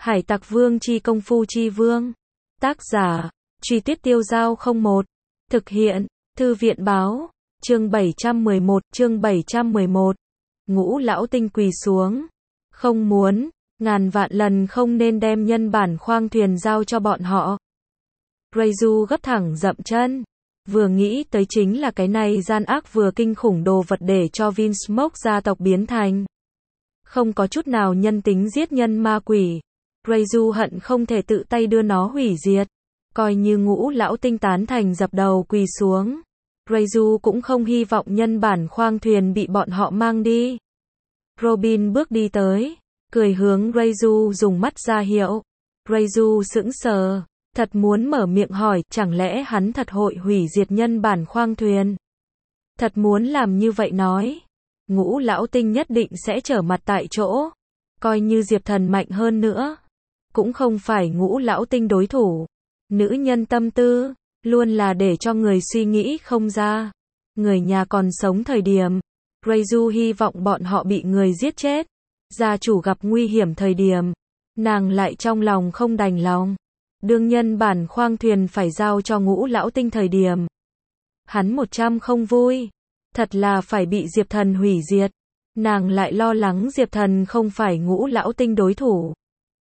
Hải Tặc Vương chi công phu chi vương. Tác giả, Truy Tuyết Tiêu Dao 01. Thực hiện, Thư viện báo. Chương 711. Ngũ lão tinh quỳ xuống. Không muốn, ngàn vạn lần không nên đem nhân bản khoang thuyền giao cho bọn họ. Reizu gấp thẳng dậm chân. Vừa nghĩ tới chính là cái này gian ác vừa kinh khủng đồ vật để cho Vinsmoke gia tộc biến thành. Không có chút nào nhân tính giết nhân ma quỷ. Reizu hận không thể tự tay đưa nó hủy diệt. Coi như ngũ lão tinh tán thành dập đầu quỳ xuống. Reizu cũng không hy vọng nhân bản khoang thuyền bị bọn họ mang đi. Robin bước đi tới, cười hướng Reizu dùng mắt ra hiệu. Reizu sững sờ, thật muốn mở miệng hỏi, chẳng lẽ hắn thật hội hủy diệt nhân bản khoang thuyền? Thật muốn làm như vậy nói, ngũ lão tinh nhất định sẽ trở mặt tại chỗ. Coi như Diệp Thần mạnh hơn nữa, cũng không phải ngũ lão tinh đối thủ. Nữ nhân tâm tư, luôn là để cho người suy nghĩ không ra. Người nhà còn sống thời điểm, Reizu hy vọng bọn họ bị người giết chết. Gia chủ gặp nguy hiểm thời điểm, nàng lại trong lòng không đành lòng. Đương nhân bản khoang thuyền phải giao cho ngũ lão tinh thời điểm, hắn 100 không vui. Thật là phải bị Diệp Thần hủy diệt. Nàng lại lo lắng Diệp Thần không phải ngũ lão tinh đối thủ,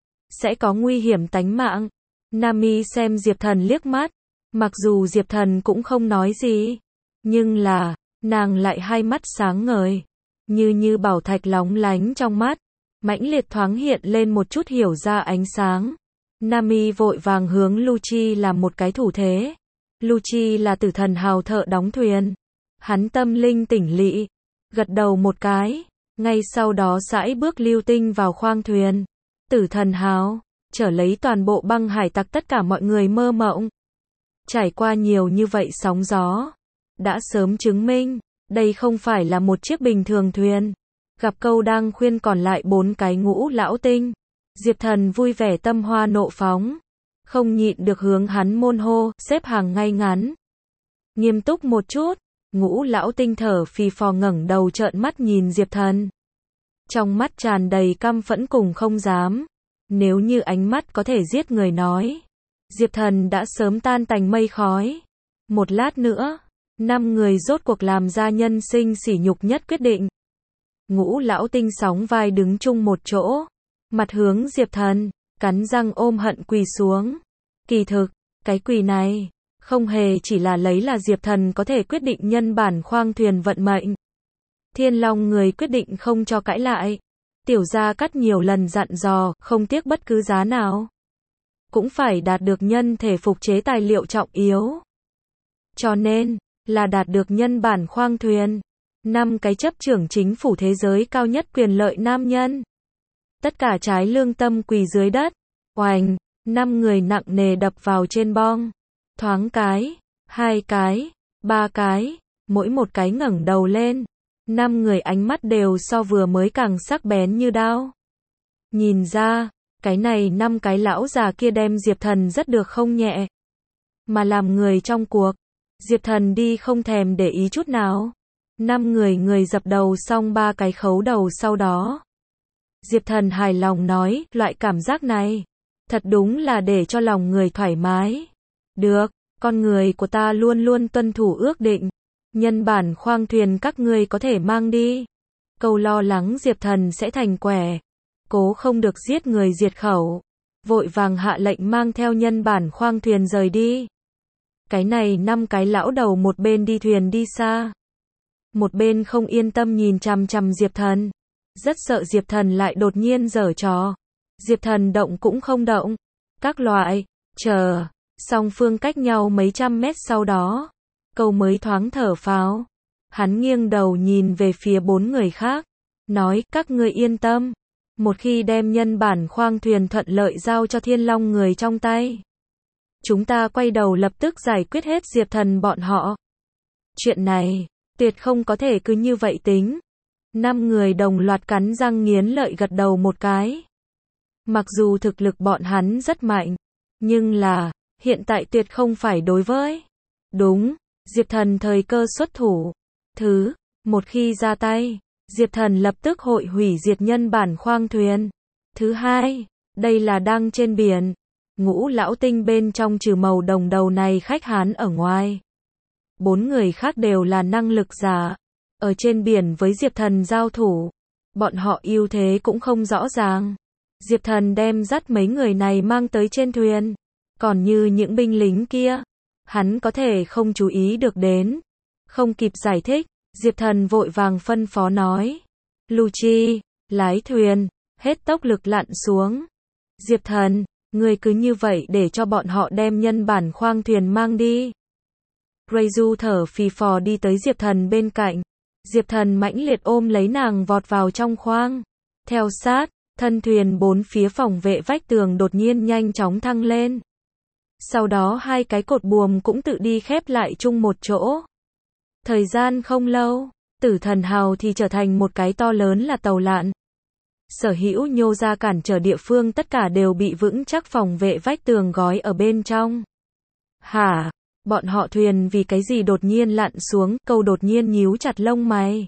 sẽ có nguy hiểm tánh mạng. Nami xem Diệp Thần liếc mắt, mặc dù Diệp Thần cũng không nói gì, nhưng là, nàng lại hai mắt sáng ngời, như bảo thạch lóng lánh trong mắt, mãnh liệt thoáng hiện lên một chút hiểu ra ánh sáng. Nami vội vàng hướng Lucci làm một cái thủ thế. Lucci là tử thần hào thợ đóng thuyền. Hắn tâm linh tỉnh lị, gật đầu một cái, ngay sau đó sải bước lưu tinh vào khoang thuyền. Tử thần hào, trở lấy toàn bộ băng hải tặc, tất cả mọi người mơ mộng. Trải qua nhiều như vậy sóng gió, đã sớm chứng minh, đây không phải là một chiếc bình thường thuyền. Gặp câu đang khuyên còn lại 4 cái ngũ lão tinh, Diệp Thần vui vẻ tâm hoa nộ phóng, không nhịn được hướng hắn môn hô, xếp hàng ngay ngắn. Nghiêm túc một chút, ngũ lão tinh thở phì phò ngẩng đầu trợn mắt nhìn Diệp Thần. Trong mắt tràn đầy căm phẫn cùng không dám. Nếu như ánh mắt có thể giết người nói, Diệp Thần đã sớm tan tành mây khói. Một lát nữa, 5 người rốt cuộc làm ra nhân sinh sỉ nhục nhất quyết định. Ngũ lão tinh sóng vai đứng chung một chỗ, mặt hướng Diệp Thần, cắn răng ôm hận quỳ xuống. Kỳ thực, cái quỳ này, không hề chỉ là lấy là Diệp Thần có thể quyết định nhân bản khoang thuyền vận mệnh. Thiên Long người quyết định không cho cãi lại. Tiểu Gia Cát nhiều lần dặn dò, không tiếc bất cứ giá nào, cũng phải đạt được nhân thể phục chế tài liệu trọng yếu. Cho nên, là đạt được nhân bản khoang thuyền. 5 cái chấp trưởng chính phủ thế giới cao nhất quyền lợi nam nhân. Tất cả trái lương tâm quỳ dưới đất. Oành, 5 người nặng nề đập vào trên bong. Thoáng cái, 2 cái, 3 cái, mỗi một cái ngẩng đầu lên. 5 người ánh mắt đều so vừa mới càng sắc bén như đao. Nhìn ra, cái này 5 cái lão già kia đem Diệp Thần rất được không nhẹ. Mà làm người trong cuộc, Diệp Thần đi không thèm để ý chút nào. 5 người dập đầu xong 3 cái khấu đầu sau đó. Diệp Thần hài lòng nói, loại cảm giác này, thật đúng là để cho lòng người thoải mái. Được, con người của ta luôn luôn tuân thủ ước định. Nhân bản khoang thuyền các ngươi có thể mang đi. Câu lo lắng Diệp Thần sẽ thành quẻ, cố không được giết người diệt khẩu, vội vàng hạ lệnh mang theo nhân bản khoang thuyền rời đi. Cái này 5 cái lão đầu một bên đi thuyền đi xa, một bên không yên tâm nhìn chằm chằm Diệp Thần, rất sợ Diệp Thần lại đột nhiên giở trò. Diệp Thần động cũng không động, các loại, chờ, song phương cách nhau mấy trăm mét sau đó, câu mới thoáng thở phào. Hắn nghiêng đầu nhìn về phía 4 người khác, nói, các ngươi yên tâm, một khi đem nhân bản khoang thuyền thuận lợi giao cho Thiên Long người trong tay, chúng ta quay đầu lập tức giải quyết hết Diệp Thần bọn họ. Chuyện này, tuyệt không có thể cứ như vậy tính. 5 người đồng loạt cắn răng nghiến lợi gật đầu một cái. Mặc dù thực lực bọn hắn rất mạnh, nhưng là, hiện tại tuyệt không phải đối với. Đúng, Diệp Thần thời cơ xuất thủ. Một khi ra tay, Diệp Thần lập tức hội hủy diệt nhân bản khoang thuyền. Thứ hai, Đây là đang trên biển. Ngũ lão tinh bên trong trừ màu đồng đầu này khách Hán ở ngoài. 4 người khác đều là năng lực giả. Ở trên biển với Diệp Thần giao thủ. Bọn họ ưu thế cũng không rõ ràng. Diệp Thần đem dắt mấy người này mang tới trên thuyền. Còn như những binh lính kia, hắn có thể không chú ý được đến. Không kịp giải thích, Diệp Thần vội vàng phân phó nói. Lucci, lái thuyền, hết tốc lực lặn xuống. Diệp Thần, ngươi cứ như vậy để cho bọn họ đem nhân bản khoang thuyền mang đi. Rayju thở phì phò đi tới Diệp Thần bên cạnh. Diệp Thần mãnh liệt ôm lấy nàng vọt vào trong khoang. Theo sát, thân thuyền bốn phía phòng vệ vách tường đột nhiên nhanh chóng thăng lên. Sau đó hai cái cột buồm cũng tự đi khép lại chung một chỗ. Thời gian không lâu, Tử Thần Hào thì trở thành một cái to lớn là tàu lặn. Sở hữu nhô ra cản trở địa phương tất cả đều bị vững chắc phòng vệ vách tường gói ở bên trong. Hả? Bọn họ thuyền vì cái gì đột nhiên lặn xuống? Câu đột nhiên nhíu chặt lông mày.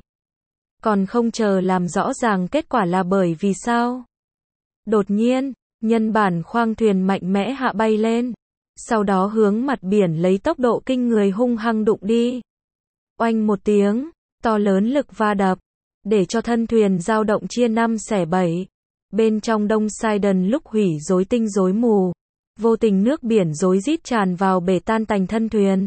Còn không chờ làm rõ ràng kết quả là bởi vì sao? Đột nhiên, nhân bản khoang thuyền mạnh mẽ hạ bay lên. Sau đó hướng mặt biển lấy tốc độ kinh người hung hăng đụng đi. Oanh một tiếng, to lớn lực va đập, để cho thân thuyền dao động chia 5 xẻ 7. Bên trong Đông Sidon lúc hủy rối tinh rối mù, vô tình nước biển rối rít tràn vào bể tan tành thân thuyền.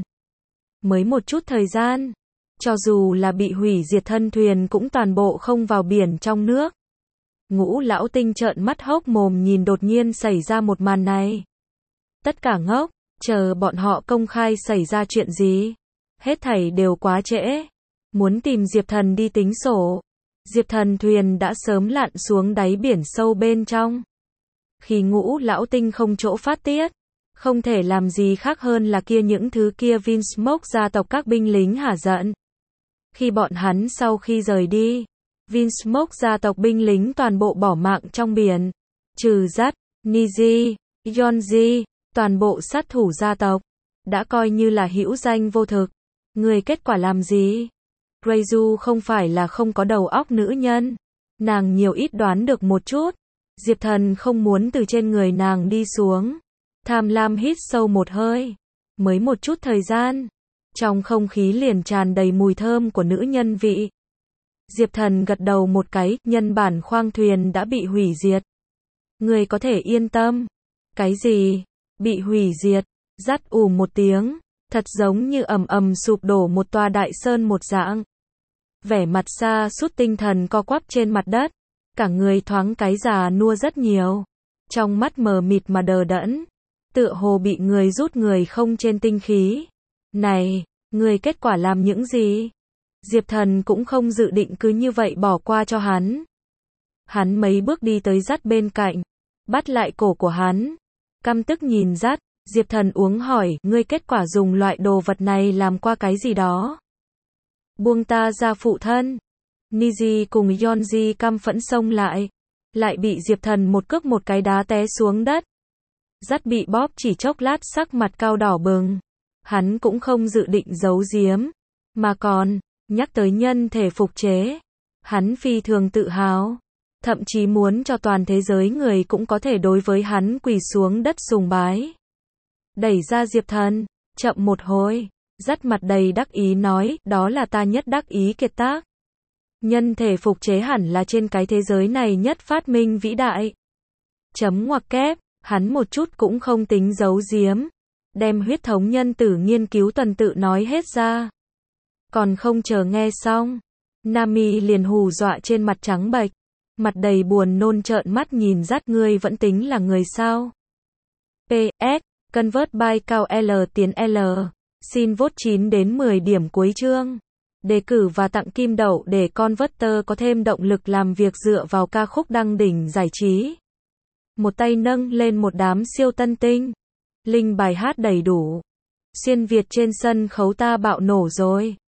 Mới một chút thời gian, cho dù là bị hủy diệt thân thuyền cũng toàn bộ không vào biển trong nước. Ngũ lão tinh trợn mắt hốc mồm nhìn đột nhiên xảy ra một màn này. Tất cả ngốc, chờ bọn họ công khai xảy ra chuyện gì. Hết thảy đều quá trễ. Muốn tìm Diệp Thần đi tính sổ. Diệp Thần thuyền đã sớm lặn xuống đáy biển sâu bên trong. Khi ngũ lão tinh không chỗ phát tiết, không thể làm gì khác hơn là kia những thứ kia Vinsmoke gia tộc các binh lính hả giận. Khi bọn hắn sau khi rời đi, Vinsmoke gia tộc binh lính toàn bộ bỏ mạng trong biển. Trừ Dắt, Niji, Yonji, toàn bộ sát thủ gia tộc, đã coi như là hữu danh vô thực. Người kết quả làm gì? Rayju không phải là không có đầu óc nữ nhân. Nàng nhiều ít đoán được một chút. Diệp Thần không muốn từ trên người nàng đi xuống. Tham lam hít sâu một hơi. Mới một chút thời gian, trong không khí liền tràn đầy mùi thơm của nữ nhân vị. Diệp Thần gật đầu một cái, nhân bản khoang thuyền đã bị hủy diệt. Người có thể yên tâm. Cái gì? Bị hủy diệt? Dắt một tiếng, thật giống như ầm ầm sụp đổ một tòa đại sơn một dạng. Vẻ mặt Sa Sút tinh thần co quắp trên mặt đất, cả người thoáng cái già nua rất nhiều. Trong mắt mờ mịt mà đờ đẫn, tựa hồ bị người rút người không trên tinh khí. Này, người kết quả làm những gì? Diệp Thần cũng không dự định cứ như vậy bỏ qua cho hắn. Hắn mấy bước đi tới Dắt bên cạnh, bắt lại cổ của hắn. Căm tức nhìn Dắt, Diệp Thần uống hỏi, ngươi kết quả dùng loại đồ vật này làm qua cái gì đó? Buông ta ra phụ thân. Niji cùng Yonji căm phẫn xông lại bị Diệp Thần một cước một cái đá té xuống đất. Dắt bị bóp chỉ chốc lát sắc mặt cao đỏ bừng. Hắn cũng không dự định giấu giếm, mà còn nhắc tới nhân thể phục chế. Hắn phi thường tự hào, thậm chí muốn cho toàn thế giới người cũng có thể đối với hắn quỳ xuống đất sùng bái. Đẩy ra Diệp Thần, chậm một hồi, Dắt mặt đầy đắc ý nói, đó là ta nhất đắc ý kiệt tác. Nhân thể phục chế hẳn là trên cái thế giới này nhất phát minh vĩ đại. Chấm ngoặc kép, hắn một chút cũng không tính giấu giếm, đem huyết thống nhân tử nghiên cứu tuần tự nói hết ra. Còn không chờ nghe xong, Nami liền hù dọa trên mặt trắng bệch, mặt đầy buồn nôn trợn mắt nhìn Dắt, ngươi vẫn tính là người sao? PS, convert by cao L tiến L, xin vote 9 đến 10 điểm cuối chương. Đề cử và tặng kim đậu để Converter có thêm động lực làm việc dựa vào ca khúc đăng đỉnh giải trí. Một tay nâng lên một đám siêu tân tinh. Link bài hát đầy đủ. Xuyên Việt trên sân khấu ta bạo nổ rồi.